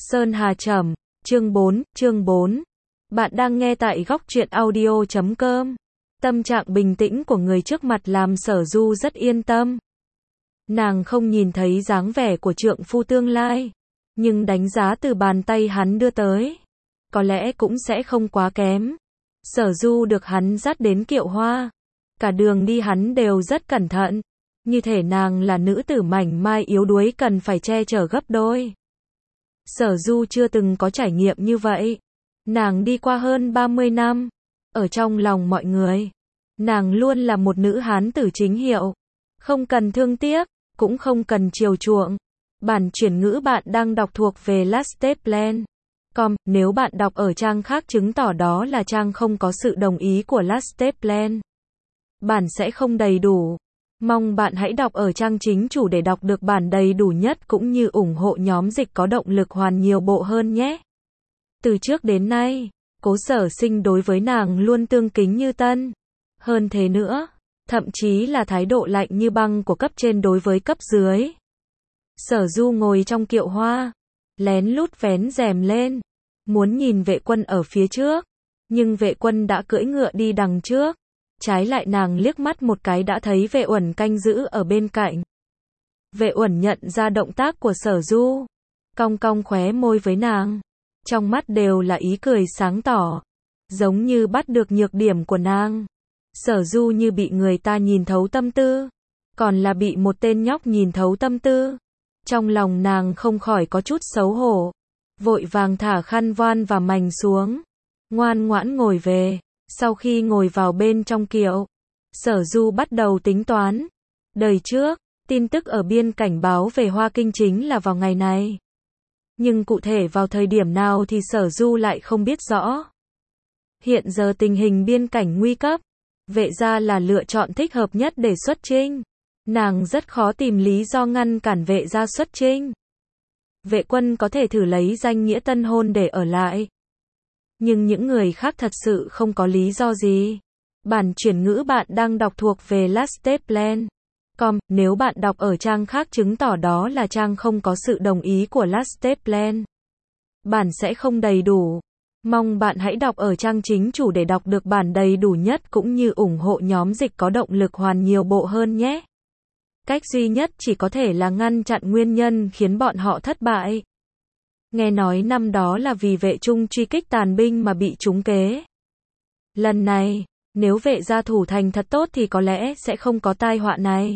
Sơn Hà Trầm, chương 4. Bạn đang nghe tại góc truyện audio.com. Tâm trạng bình tĩnh của người trước mặt làm Sở Du rất yên tâm. Nàng không nhìn thấy dáng vẻ của trượng phu tương lai, nhưng đánh giá từ bàn tay hắn đưa tới, có lẽ cũng sẽ không quá kém. Sở Du được hắn dắt đến Kiệu Hoa, cả đường đi hắn đều rất cẩn thận, như thể nàng là nữ tử mảnh mai yếu đuối cần phải che chở gấp đôi. Sở Du chưa từng có trải nghiệm như vậy. Nàng đi qua hơn 30 năm, ở trong lòng mọi người, nàng luôn là một nữ hán tử chính hiệu, không cần thương tiếc, cũng không cần chiều chuộng. Bản chuyển ngữ bạn đang đọc thuộc về Lasteplan.com, nếu bạn đọc ở trang khác chứng tỏ đó là trang không có sự đồng ý của Lasteplan. Bản sẽ không đầy đủ. Mong bạn hãy đọc ở trang chính chủ để đọc được bản đầy đủ nhất cũng như ủng hộ nhóm dịch có động lực hoàn nhiều bộ hơn nhé. Từ trước đến nay, Cố Sở Sinh đối với nàng luôn tương kính như tân. Hơn thế nữa, thậm chí là thái độ lạnh như băng của cấp trên đối với cấp dưới. Sở Du ngồi trong Kiệu Hoa, lén lút vén rèm lên, muốn nhìn Vệ Quân ở phía trước, nhưng Vệ Quân đã cưỡi ngựa đi đằng trước. Trái lại nàng liếc mắt một cái đã thấy Vệ Uẩn canh giữ ở bên cạnh. Vệ Uẩn nhận ra động tác của Sở Du, cong cong khóe môi với nàng, trong mắt đều là ý cười sáng tỏ, giống như bắt được nhược điểm của nàng. Sở Du như bị người ta nhìn thấu tâm tư, còn là bị một tên nhóc nhìn thấu tâm tư. Trong lòng nàng không khỏi có chút xấu hổ, vội vàng thả khăn voan và mành xuống, ngoan ngoãn ngồi về. Sau khi ngồi vào bên trong kiệu, Sở Du bắt đầu tính toán. Đời trước, tin tức ở biên cảnh báo về Hoa Kinh chính là vào ngày này. Nhưng cụ thể vào thời điểm nào thì Sở Du lại không biết rõ. Hiện giờ tình hình biên cảnh nguy cấp, Vệ gia là lựa chọn thích hợp nhất để xuất chinh. Nàng rất khó tìm lý do ngăn cản Vệ gia xuất chinh. Vệ Quân có thể thử lấy danh nghĩa tân hôn để ở lại. Nhưng những người khác thật sự không có lý do gì. Bản chuyển ngữ bạn đang đọc thuộc về Lasteplan.com, nếu bạn đọc ở trang khác chứng tỏ đó là trang không có sự đồng ý của Lasteplan. Bản sẽ không đầy đủ. Mong bạn hãy đọc ở trang chính chủ để đọc được bản đầy đủ nhất cũng như ủng hộ nhóm dịch có động lực hoàn nhiều bộ hơn nhé. Cách duy nhất chỉ có thể là ngăn chặn nguyên nhân khiến bọn họ thất bại. Nghe nói năm đó là vì Vệ Trung truy kích tàn binh mà bị trúng kế. Lần này, nếu Vệ gia thủ thành thật tốt thì có lẽ sẽ không có tai họa này.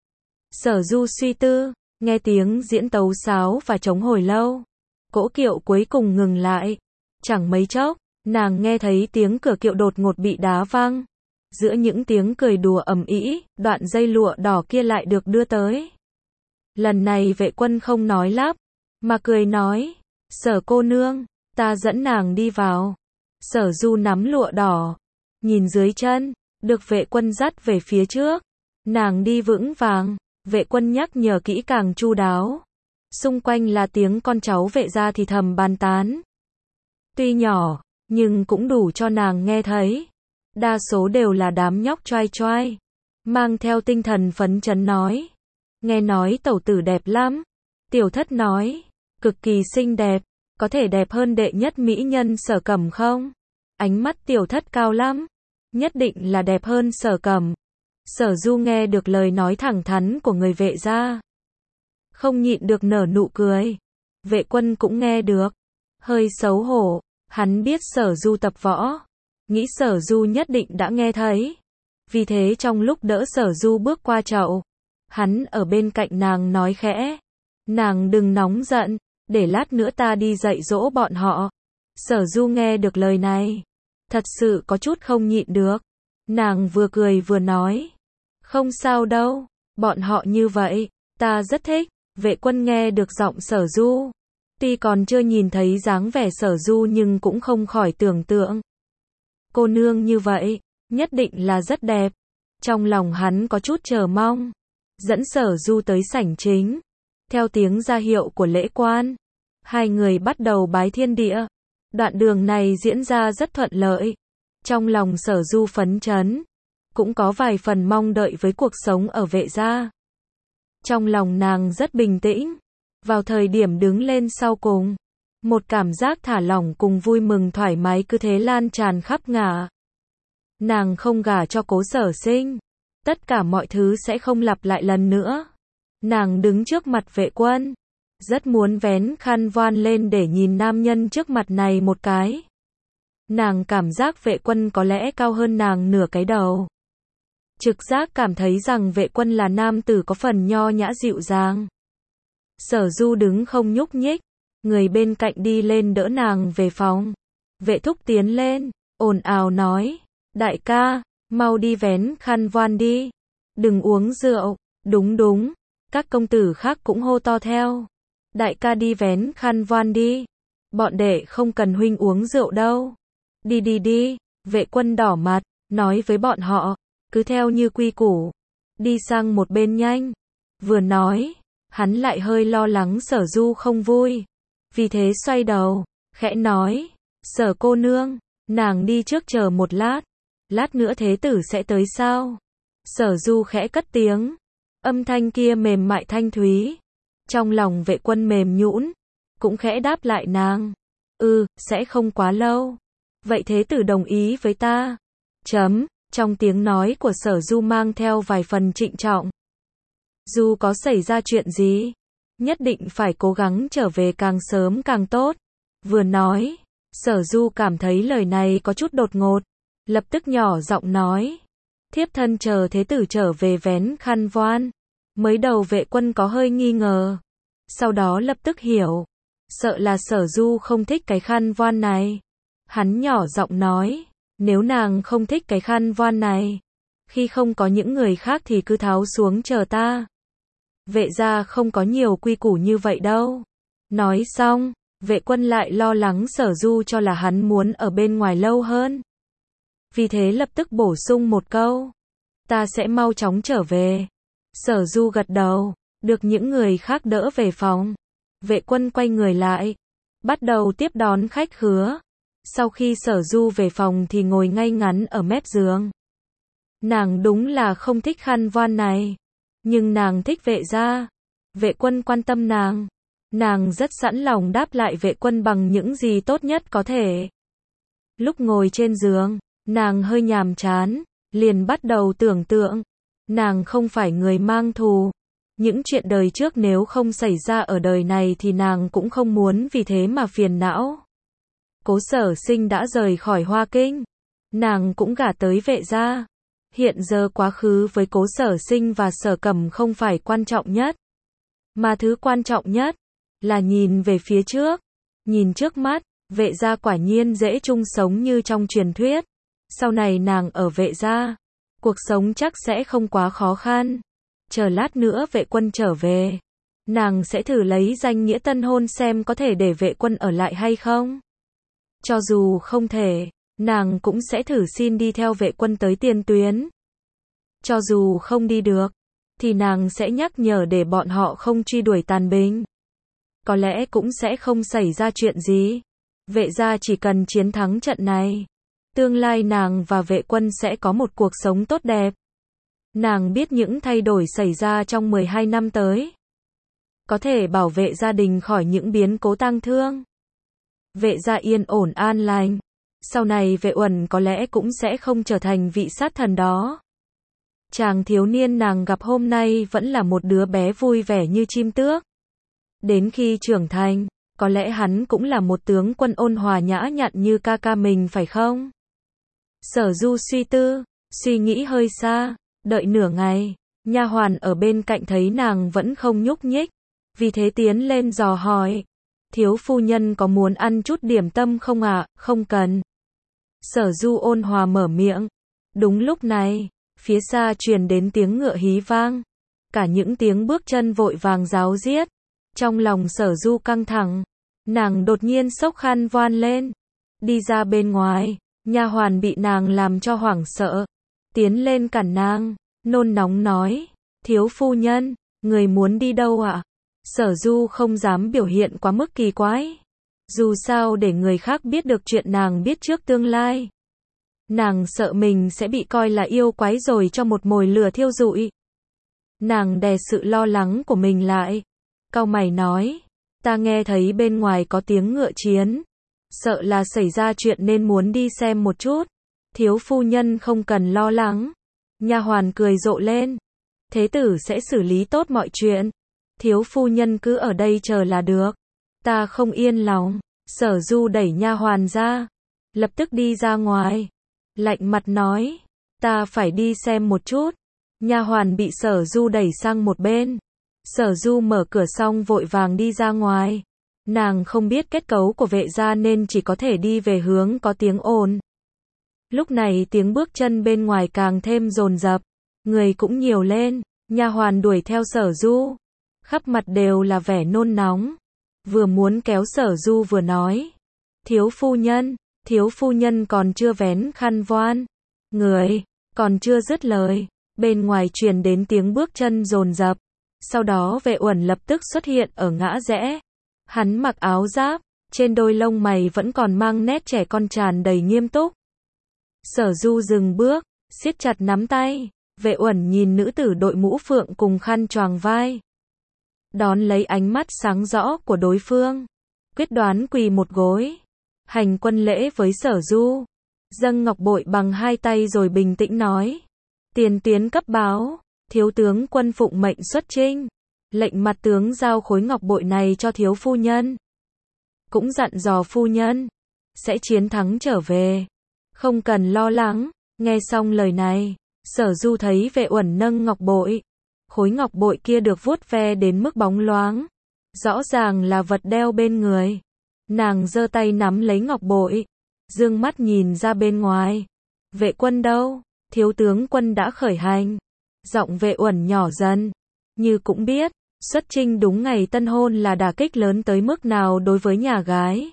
Sở Du suy tư, nghe tiếng diễn tấu sáo và trống hồi lâu. Cỗ kiệu cuối cùng ngừng lại. Chẳng mấy chốc, nàng nghe thấy tiếng cửa kiệu đột ngột bị đá văng. Giữa những tiếng cười đùa ầm ĩ, đoạn dây lụa đỏ kia lại được đưa tới. Lần này Vệ Quân không nói lắp, mà cười nói, Sở cô nương, ta dẫn nàng đi vào. Sở Du nắm lụa đỏ, nhìn dưới chân, được Vệ Quân dắt về phía trước. Nàng đi vững vàng, Vệ Quân nhắc nhở kỹ càng chu đáo. Xung quanh là tiếng con cháu Vệ gia thì thầm bàn tán. Tuy nhỏ, nhưng cũng đủ cho nàng nghe thấy. Đa số đều là đám nhóc choai choai, mang theo tinh thần phấn chấn nói. Nghe nói tẩu tử đẹp lắm. Tiểu thất nói, cực kỳ xinh đẹp, có thể đẹp hơn đệ nhất mỹ nhân Sở Cẩm không? Ánh mắt tiểu thất cao lắm, nhất định là đẹp hơn Sở Cẩm. Sở Du nghe được lời nói thẳng thắn của người Vệ gia, không nhịn được nở nụ cười. Vệ Quân cũng nghe được, hơi xấu hổ, hắn biết Sở Du tập võ, nghĩ Sở Du nhất định đã nghe thấy. Vì thế trong lúc đỡ Sở Du bước qua chậu, hắn ở bên cạnh nàng nói khẽ, nàng đừng nóng giận, để lát nữa ta đi dạy dỗ bọn họ. Sở Du nghe được lời này, thật sự có chút không nhịn được. Nàng vừa cười vừa nói, không sao đâu, bọn họ như vậy, ta rất thích. Vệ Quân nghe được giọng Sở Du, tuy còn chưa nhìn thấy dáng vẻ Sở Du nhưng cũng không khỏi tưởng tượng. Cô nương như vậy, nhất định là rất đẹp. Trong lòng hắn có chút chờ mong, dẫn Sở Du tới sảnh chính. Theo tiếng ra hiệu của lễ quan, hai người bắt đầu bái thiên địa. Đoạn đường này diễn ra rất thuận lợi. Trong lòng Sở Du phấn chấn, cũng có vài phần mong đợi với cuộc sống ở Vệ gia. Trong lòng nàng rất bình tĩnh. Vào thời điểm đứng lên sau cùng, Một cảm giác thả lỏng cùng vui mừng thoải mái cứ thế lan tràn khắp ngả. Nàng không gả cho Cố Sở Sinh. Tất cả mọi thứ sẽ không lặp lại lần nữa. Nàng đứng trước mặt Vệ Quân. Rất muốn vén khăn voan lên để nhìn nam nhân trước mặt này một cái. Nàng cảm giác Vệ Quân có lẽ cao hơn nàng nửa cái đầu. Trực giác cảm thấy rằng Vệ Quân là nam tử có phần nho nhã dịu dàng. Sở Du đứng không nhúc nhích. Người bên cạnh đi lên đỡ nàng về phòng. Vệ Thúc tiến lên, ồn ào nói. Đại ca, mau đi vén khăn voan đi. Đừng uống rượu. Đúng đúng. Các công tử khác cũng hô to theo. Đại ca đi vén khăn voan đi. Bọn đệ không cần huynh uống rượu đâu. Đi đi đi. Vệ Quân đỏ mặt, nói với bọn họ. Cứ theo như quy củ. Đi sang một bên nhanh. Vừa nói, hắn lại hơi lo lắng Sở Du không vui. Vì thế xoay đầu, khẽ nói. Sở cô nương, nàng đi trước chờ một lát. Lát nữa thế tử sẽ tới sao? Sở Du khẽ cất tiếng. Âm thanh kia mềm mại thanh thúy. Trong lòng Vệ Quân mềm nhũn, cũng khẽ đáp lại nàng. Sẽ không quá lâu. Vậy thế tử đồng ý với ta. Trong tiếng nói của Sở Du mang theo vài phần trịnh trọng. Dù có xảy ra chuyện gì, nhất định phải cố gắng trở về càng sớm càng tốt. Vừa nói, Sở Du cảm thấy lời này có chút đột ngột. Lập tức nhỏ giọng nói. Thiếp thân chờ thế tử trở về vén khăn voan. Mới đầu Vệ Quân có hơi nghi ngờ. Sau đó lập tức hiểu. Sợ là Sở Du không thích cái khăn voan này. Hắn nhỏ giọng nói. Nếu nàng không thích cái khăn voan này, khi không có những người khác thì cứ tháo xuống chờ ta. Vệ gia không có nhiều quy củ như vậy đâu. Nói xong, Vệ Quân lại lo lắng Sở Du cho là hắn muốn ở bên ngoài lâu hơn. Vì thế lập tức bổ sung một câu. Ta sẽ mau chóng trở về. Sở Du gật đầu, được những người khác đỡ về phòng. Vệ Quân quay người lại, bắt đầu tiếp đón khách khứa. Sau khi Sở Du về phòng thì ngồi ngay ngắn ở mép giường. Nàng đúng là không thích khăn voan này, nhưng nàng thích Vệ gia. Vệ Quân quan tâm nàng. Nàng rất sẵn lòng đáp lại Vệ Quân bằng những gì tốt nhất có thể. Lúc ngồi trên giường, nàng hơi nhàm chán, liền bắt đầu tưởng tượng. Nàng không phải người mang thù. Những chuyện đời trước nếu không xảy ra ở đời này thì nàng cũng không muốn vì thế mà phiền não. Cố Sở Sinh đã rời khỏi Hoa Kinh. Nàng cũng gả tới Vệ gia. Hiện giờ quá khứ với Cố Sở Sinh và Sở Cẩm không phải quan trọng nhất. Mà thứ quan trọng nhất là nhìn về phía trước. Nhìn trước mắt, Vệ gia quả nhiên dễ chung sống như trong truyền thuyết. Sau này nàng ở Vệ gia, cuộc sống chắc sẽ không quá khó khăn. Chờ lát nữa Vệ Quân trở về, nàng sẽ thử lấy danh nghĩa tân hôn xem có thể để Vệ Quân ở lại hay không. Cho dù không thể, nàng cũng sẽ thử xin đi theo Vệ Quân tới tiền tuyến. Cho dù không đi được, thì nàng sẽ nhắc nhở để bọn họ không truy đuổi Tàn Bình. Có lẽ cũng sẽ không xảy ra chuyện gì. Vệ gia chỉ cần chiến thắng trận này, tương lai nàng và Vệ Quân sẽ có một cuộc sống tốt đẹp. Nàng biết những thay đổi xảy ra trong 12 năm tới có thể bảo vệ gia đình khỏi những biến cố tang thương. Vệ gia yên ổn an lành. Sau này Vệ Uẩn có lẽ cũng sẽ không trở thành vị sát thần đó. Chàng thiếu niên nàng gặp hôm nay vẫn là một đứa bé vui vẻ như chim tước. Đến khi trưởng thành, có lẽ hắn cũng là một tướng quân ôn hòa nhã nhặn như ca ca mình phải không? Sở Du suy tư, suy nghĩ hơi xa, đợi nửa ngày, nha hoàn ở bên cạnh thấy nàng vẫn không nhúc nhích, vì thế tiến lên dò hỏi. Thiếu phu nhân có muốn ăn chút điểm tâm không ạ? Không cần. Sở Du ôn hòa mở miệng. Đúng lúc này, phía xa truyền đến tiếng ngựa hí vang. Cả những tiếng bước chân vội vàng ráo riết. Trong lòng Sở Du căng thẳng, nàng đột nhiên xốc khăn voan lên, đi ra bên ngoài. Nha hoàn bị nàng làm cho hoảng sợ, tiến lên cản nàng, nôn nóng nói, thiếu phu nhân, người muốn đi đâu ạ? Sở Du không dám biểu hiện quá mức kỳ quái. Dù sao để người khác biết được chuyện nàng biết trước tương lai. Nàng sợ mình sẽ bị coi là yêu quái rồi cho một mồi lửa thiêu rụi. Nàng đè sự lo lắng của mình lại, cau mày nói, Ta nghe thấy bên ngoài có tiếng ngựa chiến. Sợ là xảy ra chuyện nên muốn đi xem một chút. Thiếu phu nhân không cần lo lắng. Nha hoàn cười rộ lên. Thế tử sẽ xử lý tốt mọi chuyện. Thiếu phu nhân cứ ở đây chờ là được. Ta không yên lòng. Sở Du đẩy nha hoàn ra. Lập tức đi ra ngoài. Lạnh mặt nói. Ta phải đi xem một chút. Nha hoàn bị Sở Du đẩy sang một bên. Sở Du mở cửa xong vội vàng đi ra ngoài. Nàng không biết kết cấu của vệ gia nên chỉ có thể đi về hướng có tiếng ồn. Lúc này tiếng bước chân bên ngoài càng thêm dồn dập. Người cũng nhiều lên. Nha hoàn đuổi theo Sở Du. Khắp mặt đều là vẻ nôn nóng. Vừa muốn kéo Sở Du vừa nói. Thiếu phu nhân còn chưa vén khăn voan. Người, còn chưa dứt lời. Bên ngoài truyền đến tiếng bước chân dồn dập. Sau đó Vệ Uẩn lập tức xuất hiện ở ngã rẽ. Hắn mặc áo giáp, trên đôi lông mày vẫn còn mang nét trẻ con tràn đầy nghiêm túc. Sở Du dừng bước, siết chặt nắm tay. Vệ Uẩn nhìn nữ tử đội mũ phượng cùng khăn choàng vai. Đón lấy ánh mắt sáng rõ của đối phương. Quyết đoán quỳ một gối. Hành quân lễ với Sở Du. Dâng ngọc bội bằng hai tay rồi bình tĩnh nói. Tiền tiến cấp báo. Thiếu tướng quân phụng mệnh xuất chinh. Lệnh mặt tướng giao khối ngọc bội này cho thiếu phu nhân. Cũng dặn dò phu nhân. Sẽ chiến thắng trở về. Không cần lo lắng. Nghe xong lời này. Sở Du thấy Vệ Uẩn nâng ngọc bội. Khối ngọc bội kia được vuốt ve đến mức bóng loáng. Rõ ràng là vật đeo bên người. Nàng giơ tay nắm lấy ngọc bội. Dương mắt nhìn ra bên ngoài. Vệ quân đâu? Thiếu tướng quân đã khởi hành. Giọng Vệ Uẩn nhỏ dần. Như cũng biết, xuất chinh đúng ngày tân hôn là đả kích lớn tới mức nào đối với nhà gái.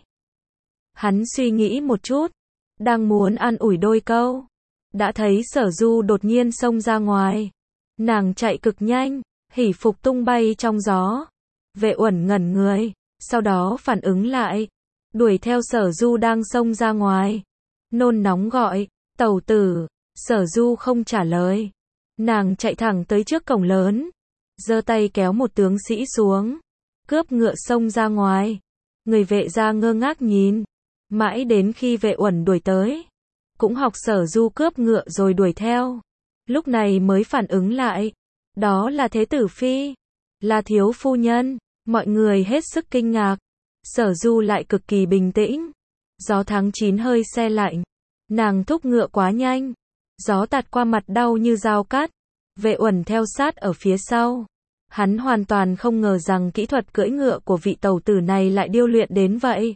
Hắn suy nghĩ một chút. Đang muốn an ủi đôi câu. Đã thấy Sở Du đột nhiên xông ra ngoài. Nàng chạy cực nhanh, hỉ phục tung bay trong gió. Vệ Uẩn ngẩn người, sau đó phản ứng lại. Đuổi theo Sở Du đang xông ra ngoài. Nôn nóng gọi, tẩu tử. Sở Du không trả lời. Nàng chạy thẳng tới trước cổng lớn. Giơ tay kéo một tướng sĩ xuống. Cướp ngựa xông ra ngoài. Người vệ gia ngơ ngác nhìn. Mãi đến khi Vệ Uẩn đuổi tới. Cũng học Sở Du cướp ngựa rồi đuổi theo. Lúc này mới phản ứng lại. Đó là thế tử phi. Là thiếu phu nhân. Mọi người hết sức kinh ngạc. Sở Du lại cực kỳ bình tĩnh. Gió tháng 9 hơi se lạnh. Nàng thúc ngựa quá nhanh. Gió tạt qua mặt đau như dao cắt. Vệ Uẩn theo sát ở phía sau. Hắn hoàn toàn không ngờ rằng kỹ thuật cưỡi ngựa của vị tẩu tử này lại điêu luyện đến vậy.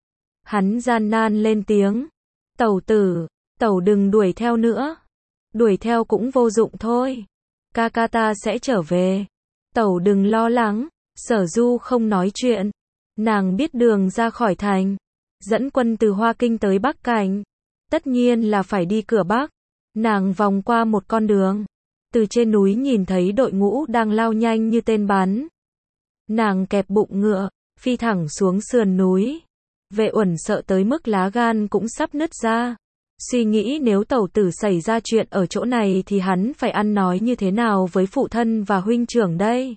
Hắn gian nan lên tiếng. Tẩu tử, tẩu đừng đuổi theo nữa. Đuổi theo cũng vô dụng thôi. Ca ca ta sẽ trở về. Tẩu đừng lo lắng. Sở Du không nói chuyện. Nàng biết đường ra khỏi thành. Dẫn quân từ Hoa Kinh tới Bắc Cảnh. Tất nhiên là phải đi cửa Bắc. Nàng vòng qua một con đường. Từ trên núi nhìn thấy đội ngũ đang lao nhanh như tên bắn. Nàng kẹp bụng ngựa, phi thẳng xuống sườn núi. Vệ Uẩn sợ tới mức lá gan cũng sắp nứt ra. Suy nghĩ nếu tẩu tử xảy ra chuyện ở chỗ này thì hắn phải ăn nói như thế nào với phụ thân và huynh trưởng đây.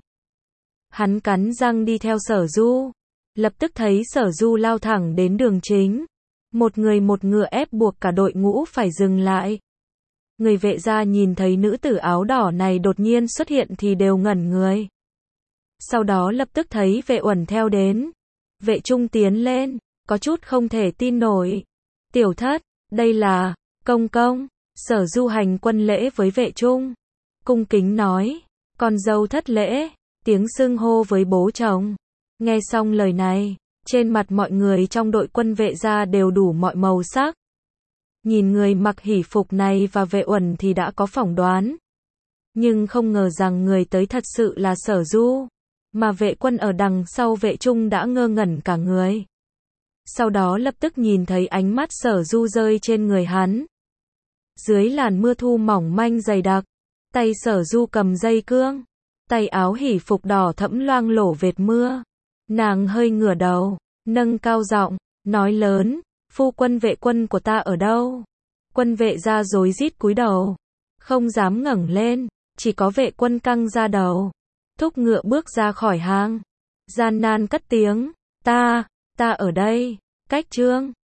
Hắn cắn răng đi theo Sở Du. Lập tức thấy Sở Du lao thẳng đến đường chính. Một người một ngựa ép buộc cả đội ngũ phải dừng lại. Người vệ gia nhìn thấy nữ tử áo đỏ này đột nhiên xuất hiện thì đều ngẩn người. Sau đó lập tức thấy Vệ Uẩn theo đến. Vệ Trung tiến lên, có chút không thể tin nổi. Tiểu thất, đây là công công. Sở Du hành quân lễ với Vệ Trung. Cung kính nói, con dâu thất lễ, tiếng xưng hô với bố chồng. Nghe xong lời này, trên mặt mọi người trong đội quân vệ gia đều đủ mọi màu sắc. Nhìn người mặc hỉ phục này và Vệ Uẩn thì đã có phỏng đoán. Nhưng không ngờ rằng người tới thật sự là Sở Du. Mà Vệ Quân ở đằng sau Vệ Trung đã ngơ ngẩn cả người. Sau đó lập tức nhìn thấy ánh mắt Sở Du rơi trên người hắn. Dưới làn mưa thu mỏng manh dày đặc, tay Sở Du cầm dây cương. Tay áo hỉ phục đỏ thẫm loang lổ vệt mưa. Nàng hơi ngửa đầu, nâng cao giọng, nói lớn, phu quân Vệ Quân của ta ở đâu? Quân vệ gia rối rít cúi đầu, không dám ngẩng lên, chỉ có Vệ Quân căng ra đầu, thúc ngựa bước ra khỏi hang. gian nan cất tiếng, ta ở đây, cách Trương